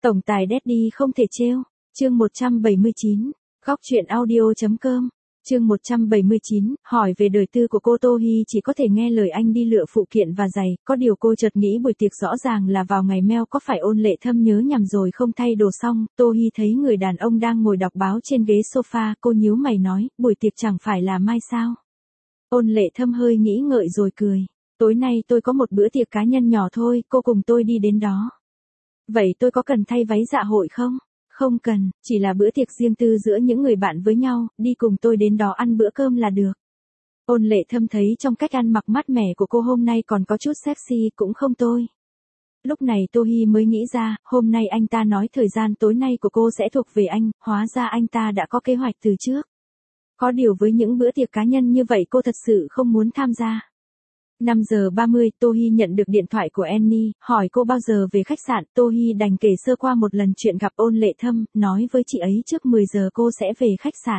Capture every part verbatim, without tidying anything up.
Tổng tài Daddy không thể trêu. Chương một trăm bảy mươi chín. Góc truyện audio.com. Chương một trăm bảy mươi chín, hỏi về đời tư của cô Tô Hi chỉ có thể nghe lời anh đi lựa phụ kiện và giày, có điều cô chợt nghĩ buổi tiệc rõ ràng là vào ngày mail có phải Ôn Lệ Thâm nhớ nhầm rồi không thay đồ xong, Tô Hi thấy người đàn ông đang ngồi đọc báo trên ghế sofa, cô nhíu mày nói, buổi tiệc chẳng phải là mai sao? Ôn Lệ Thâm hơi nghĩ ngợi rồi cười, tối nay tôi có một bữa tiệc cá nhân nhỏ thôi, cô cùng tôi đi đến đó. Vậy tôi có cần thay váy dạ hội không? Không cần, chỉ là bữa tiệc riêng tư giữa những người bạn với nhau, đi cùng tôi đến đó ăn bữa cơm là được. Ôn Lệ Thâm thấy trong cách ăn mặc mát mẻ của cô hôm nay còn có chút sexy, cũng không tôi. Lúc này Tô Hi mới nghĩ ra, hôm nay anh ta nói thời gian tối nay của cô sẽ thuộc về anh, hóa ra anh ta đã có kế hoạch từ trước. Có điều với những bữa tiệc cá nhân như vậy cô thật sự không muốn tham gia. năm giờ ba mươi, Tô Hi nhận được điện thoại của Annie, hỏi cô bao giờ về khách sạn, Tô Hi đành kể sơ qua một lần chuyện gặp Ôn Lệ Thâm, nói với chị ấy trước mười giờ cô sẽ về khách sạn.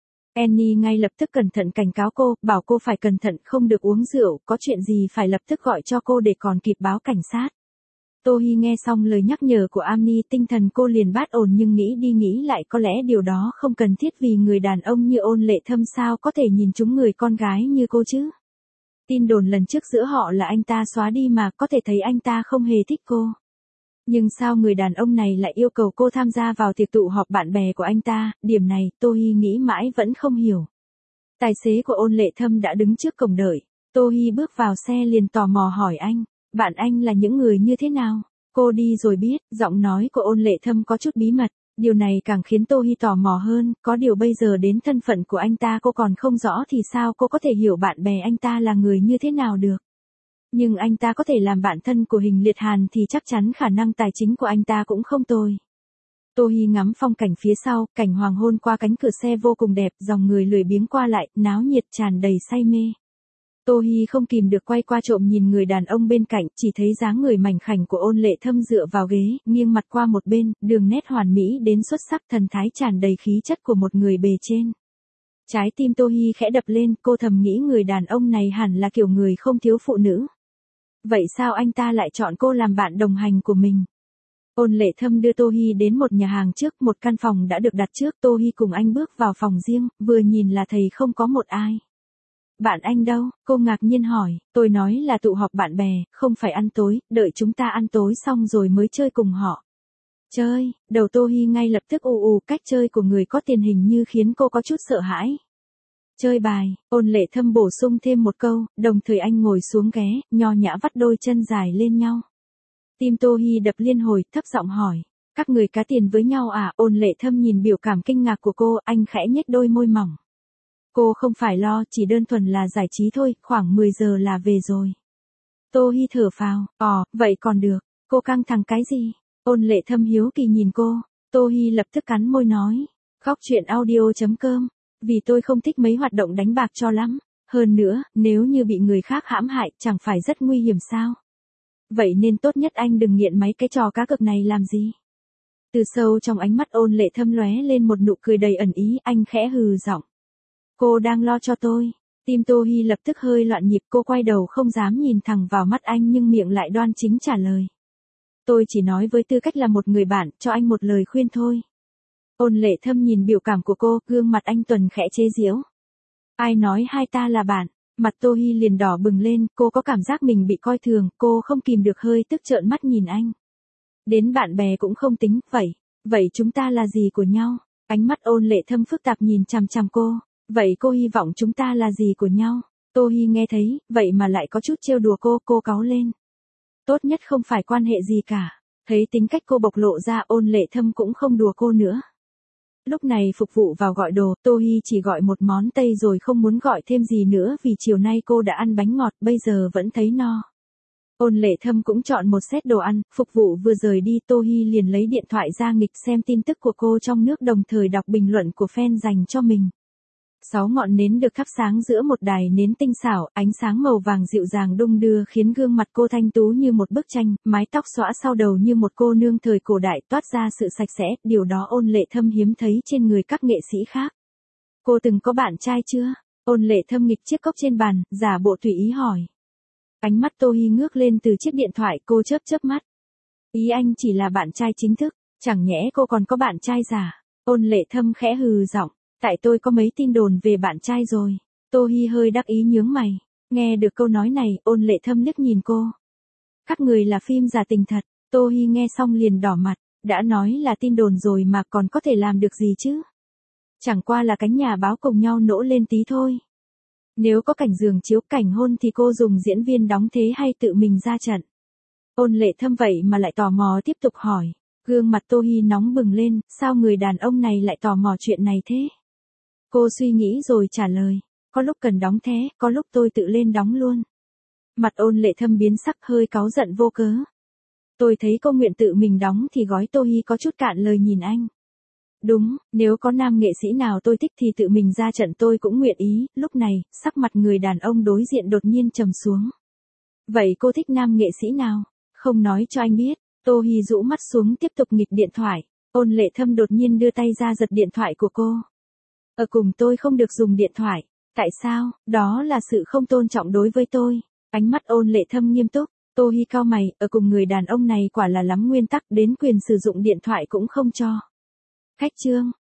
Annie ngay lập tức cẩn thận cảnh cáo cô, bảo cô phải cẩn thận không được uống rượu, có chuyện gì phải lập tức gọi cho cô để còn kịp báo cảnh sát. Tô Hi nghe xong lời nhắc nhở của Annie, tinh thần cô liền bát ổn nhưng nghĩ đi nghĩ lại có lẽ điều đó không cần thiết vì người đàn ông như Ôn Lệ Thâm sao có thể nhìn trúng người con gái như cô chứ. Tin đồn lần trước giữa họ là anh ta xóa đi mà, có thể thấy anh ta không hề thích cô. Nhưng sao người đàn ông này lại yêu cầu cô tham gia vào tiệc tụ họp bạn bè của anh ta, điểm này Tô Hi nghĩ mãi vẫn không hiểu. Tài xế của Ôn Lệ Thâm đã đứng trước cổng đợi, Tô Hi bước vào xe liền tò mò hỏi anh, bạn anh là những người như thế nào? Cô đi rồi biết, giọng nói của Ôn Lệ Thâm có chút bí mật. Điều này càng khiến Tô Hi tò mò hơn, có điều bây giờ đến thân phận của anh ta cô còn không rõ thì sao cô có thể hiểu bạn bè anh ta là người như thế nào được. Nhưng anh ta có thể làm bạn thân của Hình Liệt Hàn thì chắc chắn khả năng tài chính của anh ta cũng không tồi. Tô Hi ngắm phong cảnh phía sau, cảnh hoàng hôn qua cánh cửa xe vô cùng đẹp, dòng người lười biếng qua lại, náo nhiệt tràn đầy say mê. Tô Hi không kìm được quay qua trộm nhìn người đàn ông bên cạnh, chỉ thấy dáng người mảnh khảnh của Ôn Lệ Thâm dựa vào ghế, nghiêng mặt qua một bên, đường nét hoàn mỹ đến xuất sắc, thần thái tràn đầy khí chất của một người bề trên. Trái tim Tô Hi khẽ đập lên, cô thầm nghĩ người đàn ông này hẳn là kiểu người không thiếu phụ nữ. Vậy sao anh ta lại chọn cô làm bạn đồng hành của mình? Ôn Lệ Thâm đưa Tô Hi đến một nhà hàng trước, một căn phòng đã được đặt trước, Tô Hi cùng anh bước vào phòng riêng, vừa nhìn là thấy không có một ai. Bạn anh đâu? Cô ngạc nhiên hỏi, tôi nói là tụ họp bạn bè, không phải ăn tối, đợi chúng ta ăn tối xong rồi mới chơi cùng họ. Chơi, đầu Tô Hi ngay lập tức ù ù, cách chơi của người có tiền hình như khiến cô có chút sợ hãi. Chơi bài, Ôn Lệ Thâm bổ sung thêm một câu, đồng thời anh ngồi xuống ghé, nho nhã vắt đôi chân dài lên nhau. Tim Tô Hi đập liên hồi, thấp giọng hỏi, các người cá tiền với nhau à? Ôn Lệ Thâm nhìn biểu cảm kinh ngạc của cô, anh khẽ nhếch đôi môi mỏng. Cô không phải lo, chỉ đơn thuần là giải trí thôi, khoảng mười giờ là về rồi. Tô Hi thở phào, ồ, vậy còn được, cô căng thẳng cái gì? Ôn Lệ Thâm hiếu kỳ nhìn cô, Tô Hi lập tức cắn môi nói, góc truyện audio.com, vì tôi không thích mấy hoạt động đánh bạc cho lắm, hơn nữa, nếu như bị người khác hãm hại, chẳng phải rất nguy hiểm sao? Vậy nên tốt nhất anh đừng nghiện mấy cái trò cá cược này làm gì? Từ sâu trong ánh mắt Ôn Lệ Thâm lóe lên một nụ cười đầy ẩn ý, anh khẽ hừ giọng. Cô đang lo cho tôi. Tim Tô Hi lập tức hơi loạn nhịp, cô quay đầu không dám nhìn thẳng vào mắt anh nhưng miệng lại đoan chính trả lời. Tôi chỉ nói với tư cách là một người bạn, cho anh một lời khuyên thôi. Ôn Lệ Thâm nhìn biểu cảm của cô, gương mặt anh tuần khẽ chế giễu. Ai nói hai ta là bạn? Mặt Tô Hi liền đỏ bừng lên, cô có cảm giác mình bị coi thường, cô không kìm được hơi tức trợn mắt nhìn anh. Đến bạn bè cũng không tính, vậy, vậy chúng ta là gì của nhau? Ánh mắt Ôn Lệ Thâm phức tạp nhìn chằm chằm cô. Vậy cô hy vọng chúng ta là gì của nhau? Tô Hi nghe thấy, vậy mà lại có chút trêu đùa cô, cô cáu lên. Tốt nhất không phải quan hệ gì cả. Thấy tính cách cô bộc lộ ra, Ôn Lệ Thâm cũng không đùa cô nữa. Lúc này phục vụ vào gọi đồ, Tô Hi chỉ gọi một món Tây rồi không muốn gọi thêm gì nữa vì chiều nay cô đã ăn bánh ngọt, bây giờ vẫn thấy no. Ôn Lệ Thâm cũng chọn một set đồ ăn, phục vụ vừa rời đi, Tô Hi liền lấy điện thoại ra nghịch xem tin tức của cô trong nước đồng thời đọc bình luận của fan dành cho mình. Sáu ngọn nến được thắp sáng giữa một đài nến tinh xảo, ánh sáng màu vàng dịu dàng đung đưa khiến gương mặt cô thanh tú như một bức tranh, mái tóc xõa sau đầu như một cô nương thời cổ đại toát ra sự sạch sẽ, điều đó Ôn Lệ Thâm hiếm thấy trên người các nghệ sĩ khác. Cô từng có bạn trai chưa? Ôn Lệ Thâm nghịch chiếc cốc trên bàn, giả bộ tùy ý hỏi. Ánh mắt Tô Hi ngước lên từ chiếc điện thoại, cô chớp chớp mắt. Ý anh chỉ là bạn trai chính thức, Chẳng nhẽ cô còn có bạn trai giả? Ôn Lệ Thâm khẽ hừ giọng, tại tôi có mấy tin đồn về bạn trai rồi. Tô Hi hơi đắc ý nhướng mày. Nghe được câu nói này, Ôn Lệ Thâm liếc nhìn cô. Các người là phim giả tình thật. Tô Hi nghe xong liền đỏ mặt, đã nói là tin đồn rồi mà còn có thể làm được gì chứ? Chẳng qua là cánh nhà báo cùng nhau nỗ lên tí thôi. Nếu có cảnh giường chiếu cảnh hôn thì cô dùng diễn viên đóng thế hay tự mình ra trận? Ôn Lệ Thâm vậy mà lại tò mò tiếp tục hỏi. Gương mặt Tô Hi nóng bừng lên, sao người đàn ông này lại tò mò chuyện này thế? Cô suy nghĩ rồi trả lời, có lúc cần đóng thế, có lúc tôi tự lên đóng luôn. Mặt Ôn Lệ Thâm biến sắc hơi cáu giận vô cớ. Tôi thấy cô nguyện tự mình đóng thì gói. Tô Hi có chút cạn lời nhìn anh. Đúng, nếu có nam nghệ sĩ nào tôi thích thì tự mình ra trận tôi cũng nguyện ý. Lúc này, sắc mặt người đàn ông đối diện đột nhiên trầm xuống. Vậy cô thích nam nghệ sĩ nào? Không nói cho anh biết. Tô Hi rũ mắt xuống tiếp tục nghịch điện thoại. Ôn Lệ Thâm đột nhiên đưa tay ra giật điện thoại của cô. Ở cùng tôi không được dùng điện thoại. Tại sao? Đó là sự không tôn trọng đối với tôi. Ánh mắt Ôn Lệ Thâm nghiêm túc. Tô Hi cau mày, ở cùng người đàn ông này quả là lắm nguyên tắc, đến quyền sử dụng điện thoại cũng không cho. Khách trương,